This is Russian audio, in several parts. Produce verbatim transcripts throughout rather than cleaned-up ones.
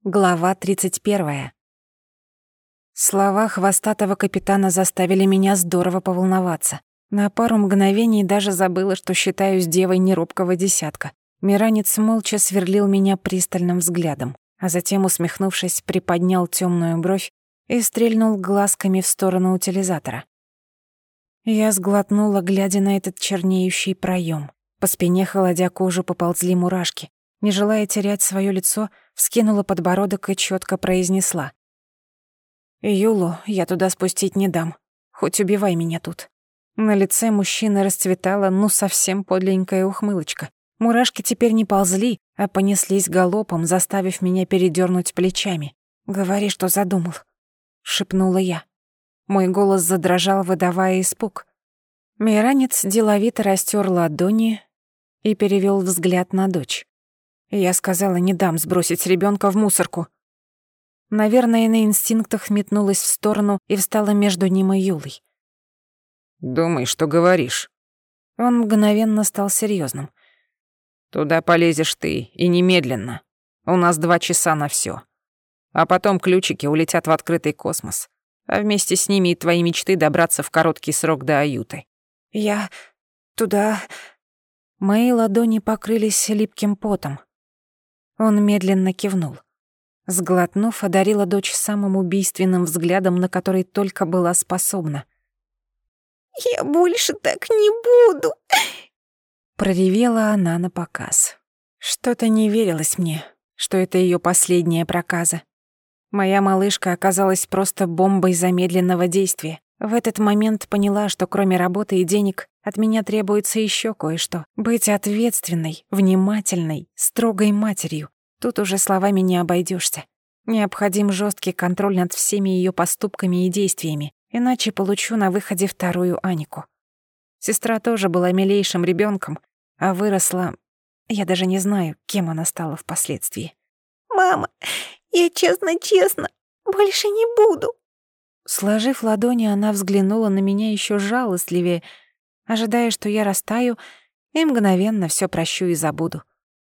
Глава тридцать первая. Слова хвостатого капитана заставили меня здорово поволноваться. На пару мгновений даже забыла, что считаюсь девой неробкого десятка. Миранец молча сверлил меня пристальным взглядом, а затем, усмехнувшись, приподнял тёмную бровь и стрельнул глазками в сторону утилизатора. Я сглотнула, глядя на этот чернеющий проём. По спине, холодя кожу, поползли мурашки. Не желая терять своё лицо, вскинула подбородок и чётко произнесла: «Юлу я туда спустить не дам, хоть убивай меня тут». На лице мужчины расцветала ну совсем подленькая ухмылочка. Мурашки теперь не ползли, а понеслись галопом, заставив меня передёрнуть плечами. «Говори, что задумал», — шепнула я. Мой голос задрожал, выдавая испуг. Миранец деловито растёр ладони и перевёл взгляд на дочь. Я сказала, не дам сбросить ребёнка в мусорку. Наверное, на инстинктах метнулась в сторону и встала между ним и Юлой. «Думай, что говоришь». Он мгновенно стал серьёзным. «Туда полезешь ты, и немедленно. У нас два часа на всё. А потом ключики улетят в открытый космос, а вместе с ними и твои мечты добраться в короткий срок до Аюты». «Я... туда...» Мои ладони покрылись липким потом. Он медленно кивнул. Сглотнув, одарила дочь самым убийственным взглядом, на который только была способна. «Я больше так не буду!» Проревела она напоказ. Что-то не верилось мне, что это её последняя проказа. Моя малышка оказалась просто бомбой замедленного действия. В этот момент поняла, что кроме работы и денег от меня требуется ещё кое-что. Быть ответственной, внимательной, строгой матерью. Тут уже словами не обойдёшься. Необходим жёсткий контроль над всеми её поступками и действиями, иначе получу на выходе вторую Анику. Сестра тоже была милейшим ребёнком, а выросла... Я даже не знаю, кем она стала впоследствии. «Мама, я честно-честно больше не буду». Сложив ладони, она взглянула на меня ещё жалостливее, ожидая, что я растаю, и мгновенно всё прощу и забуду.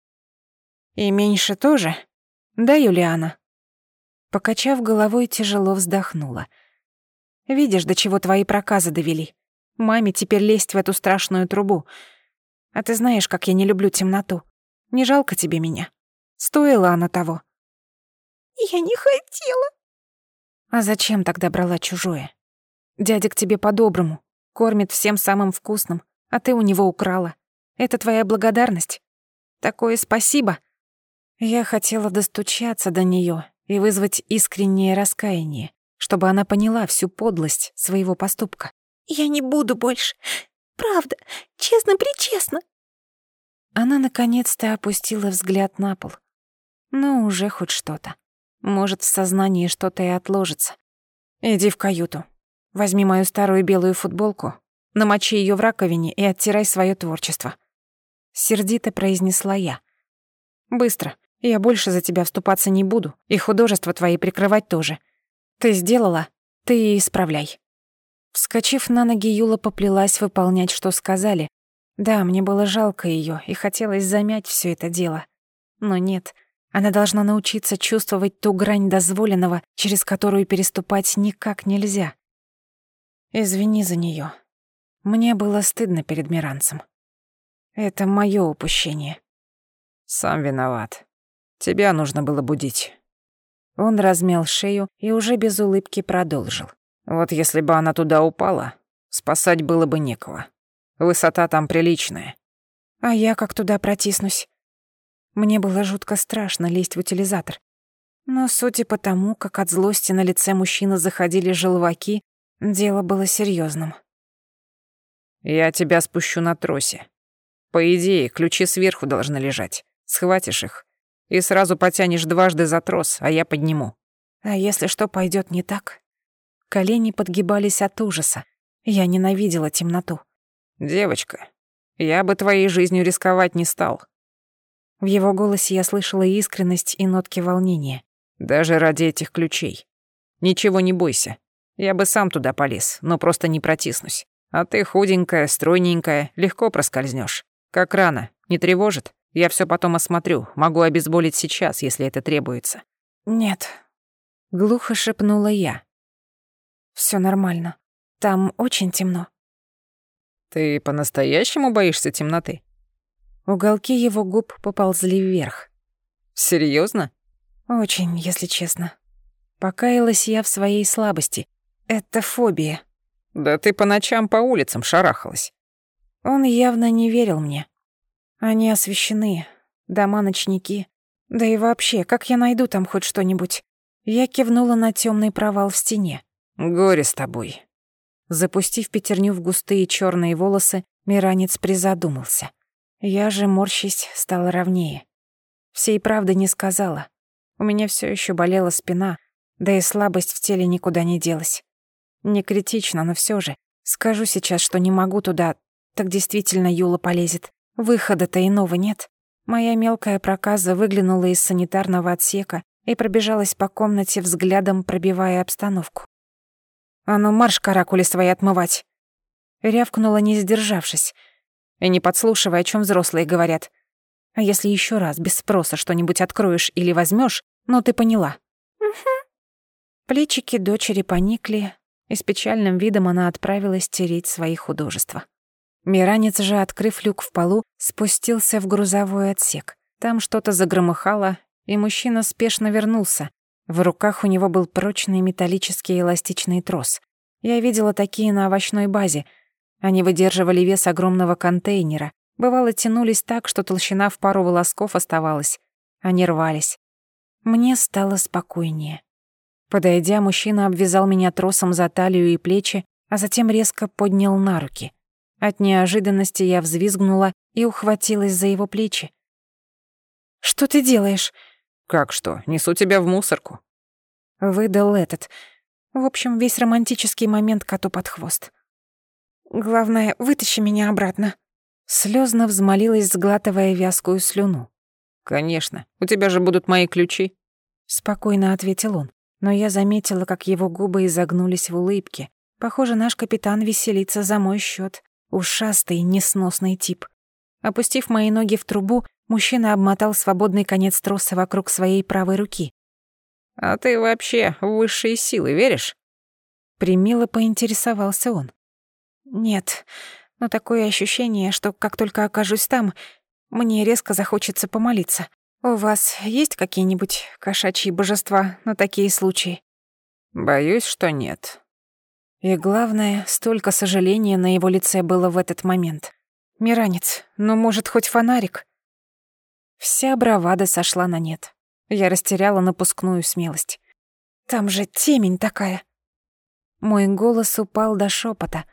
«И меньше тоже? Да, Юлиана?» Покачав головой, тяжело вздохнула. «Видишь, до чего твои проказы довели. Маме теперь лезть в эту страшную трубу. А ты знаешь, как я не люблю темноту. Не жалко тебе меня? Стоила она того». «Я не хотела». «А зачем тогда брала чужое? Дядя к тебе по-доброму, кормит всем самым вкусным, а ты у него украла. Это твоя благодарность? Такое спасибо». Я хотела достучаться до неё и вызвать искреннее раскаяние, чтобы она поняла всю подлость своего поступка. «Я не буду больше. Правда, честно-пречестно». Она наконец-то опустила взгляд на пол. Ну, уже хоть что-то. Может, в сознании что-то и отложится. Иди в каюту. Возьми мою старую белую футболку, намочи её в раковине и оттирай своё творчество. Сердито произнесла я. Быстро. Я больше за тебя вступаться не буду, и художества твои прикрывать тоже. Ты сделала, ты и исправляй. Вскочив на ноги, Юла поплелась выполнять, что сказали. Да, мне было жалко её, и хотелось замять всё это дело. Но нет, она должна научиться чувствовать ту грань дозволенного, через которую переступать никак нельзя. Извини за неё. Мне было стыдно перед Миранцем. Это моё упущение. «Сам виноват. Тебя нужно было будить». Он размял шею и уже без улыбки продолжил. «Вот если бы она туда упала, спасать было бы некого. Высота там приличная». «А я как туда протиснусь?» Мне было жутко страшно лезть в утилизатор. Но, судя по тому, как от злости на лице мужчины заходили желваки, дело было серьёзным. «Я тебя спущу на тросе. По идее, ключи сверху должны лежать. Схватишь их и сразу потянешь дважды за трос, а я подниму». А если что пойдёт не так? Колени подгибались от ужаса. Я ненавидела темноту. «Девочка, я бы твоей жизнью рисковать не стал». В его голосе я слышала искренность и нотки волнения. «Даже ради этих ключей. Ничего не бойся. Я бы сам туда полез, но просто не протиснусь. А ты худенькая, стройненькая, легко проскользнёшь. Как рано, не тревожит? Я всё потом осмотрю, могу обезболить сейчас, если это требуется. Нет, глухо шепнула я. Всё нормально. Там очень темно. Ты по-настоящему боишься темноты? Уголки его губ поползли вверх. Серьёзно? Очень, если честно. Покаялась я в своей слабости. Это фобия. Да ты по ночам по улицам шарахалась. Он явно не верил мне. Они освещены, дома-ночники. Да и вообще, как я найду там хоть что-нибудь? Я кивнула на тёмный провал в стене. Горе с тобой. Запустив пятерню в густые чёрные волосы, Миранец призадумался. Я же, морщись, стала ровнее. Всей правды не сказала. У меня всё ещё болела спина, да и слабость в теле никуда не делась. Не критично, но всё же. Скажу сейчас, что не могу туда, так действительно Юла полезет. Выхода-то иного нет. Моя мелкая проказа выглянула из санитарного отсека и пробежалась по комнате взглядом, пробивая обстановку. «А ну марш каракули свои отмывать!» Рявкнула, не сдержавшись. И не подслушивая, о чём взрослые говорят. А если ещё раз без спроса что-нибудь откроешь или возьмёшь, ну ты поняла. Угу. Плечики дочери поникли, и с печальным видом она отправилась тереть свои художества. Миранец же, открыв люк в полу, спустился в грузовой отсек. Там что-то загромыхало, и мужчина спешно вернулся. В руках у него был прочный металлический эластичный трос. Я видела такие на овощной базе. Они выдерживали вес огромного контейнера. Бывало, тянулись так, что толщина в пару волосков оставалась. Они рвались. Мне стало спокойнее. Подойдя, мужчина обвязал меня тросом за талию и плечи, а затем резко поднял на руки. От неожиданности я взвизгнула и ухватилась за его плечи. «Что ты делаешь?» «Как что? Несу тебя в мусорку». Выдал этот. В общем, весь романтический момент коту под хвост. «Главное, вытащи меня обратно». Слёзно взмолилась, сглатывая вязкую слюну. «Конечно. У тебя же будут мои ключи». Спокойно ответил он, но я заметила, как его губы изогнулись в улыбке. Похоже, наш капитан веселится за мой счёт. Ушастый, несносный тип. Опустив мои ноги в трубу, мужчина обмотал свободный конец троса вокруг своей правой руки. «А ты вообще в высшие силы веришь?» Примило поинтересовался он. «Нет, но такое ощущение, что как только окажусь там, мне резко захочется помолиться. У вас есть какие-нибудь кошачьи божества на такие случаи?» «Боюсь, что нет». И главное, столько сожаления на его лице было в этот момент. «Миранец, ну, может, хоть фонарик?» Вся бравада сошла на нет. Я растеряла напускную смелость. «Там же темень такая». Мой голос упал до шепота.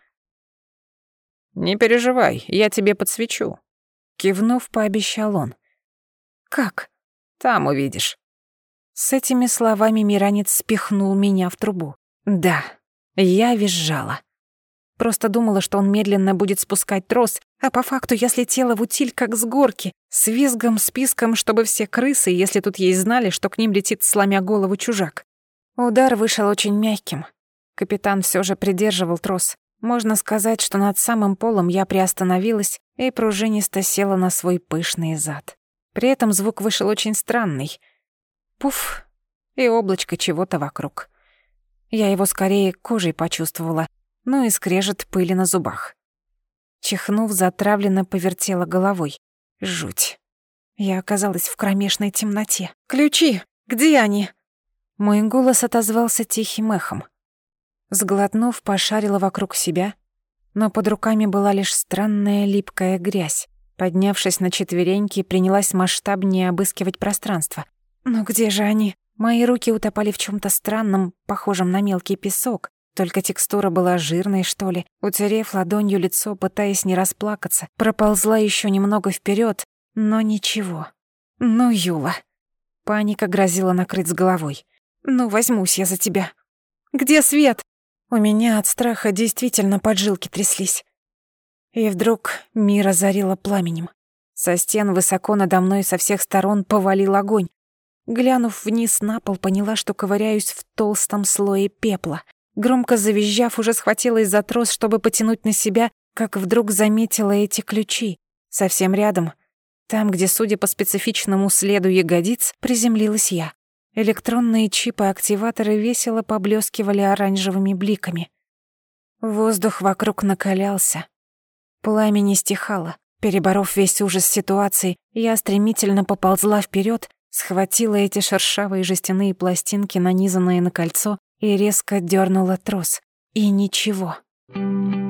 «Не переживай, я тебе подсвечу», — кивнув, пообещал он. «Как?» «Там увидишь». С этими словами Миранец спихнул меня в трубу. Да, я визжала. Просто думала, что он медленно будет спускать трос, а по факту я слетела в утиль, как с горки, с визгом, списком, чтобы все крысы, если тут есть, знали, что к ним летит, сломя голову, чужак. Удар вышел очень мягким. Капитан всё же придерживал трос. Можно сказать, что над самым полом я приостановилась и пружинисто села на свой пышный зад. При этом звук вышел очень странный. Пуф, и облачко чего-то вокруг. Я его скорее кожей почувствовала, ну и скрежет пыли на зубах. Чихнув, затравленно повертела головой. Жуть. Я оказалась в кромешной темноте. «Ключи! Где они?» Мой голос отозвался тихим эхом. Сглотнув, пошарила вокруг себя, но под руками была лишь странная липкая грязь. Поднявшись на четвереньки, принялась масштабнее обыскивать пространство. «Но где же они?» Мои руки утопали в чём-то странном, похожем на мелкий песок, только текстура была жирной, что ли. Утерев ладонью лицо, пытаясь не расплакаться, проползла ещё немного вперёд, но ничего. «Ну, Юла!» Паника грозила накрыть с головой. «Ну, возьмусь я за тебя!» «Где свет?» У меня от страха действительно поджилки тряслись. И вдруг мир озарило пламенем. Со стен высоко надо мной со всех сторон повалил огонь. Глянув вниз на пол, поняла, что ковыряюсь в толстом слое пепла. Громко завизжав, уже схватилась за трос, чтобы потянуть на себя, как вдруг заметила эти ключи. Совсем рядом, там, где, судя по специфичному следу ягодиц, приземлилась я. Электронные чипы-активаторы весело поблескивали оранжевыми бликами. Воздух вокруг накалялся. Пламя не стихало. Переборов весь ужас ситуации, я стремительно поползла вперед, схватила эти шершавые жестяные пластинки, нанизанные на кольцо, и резко дернула трос. И ничего.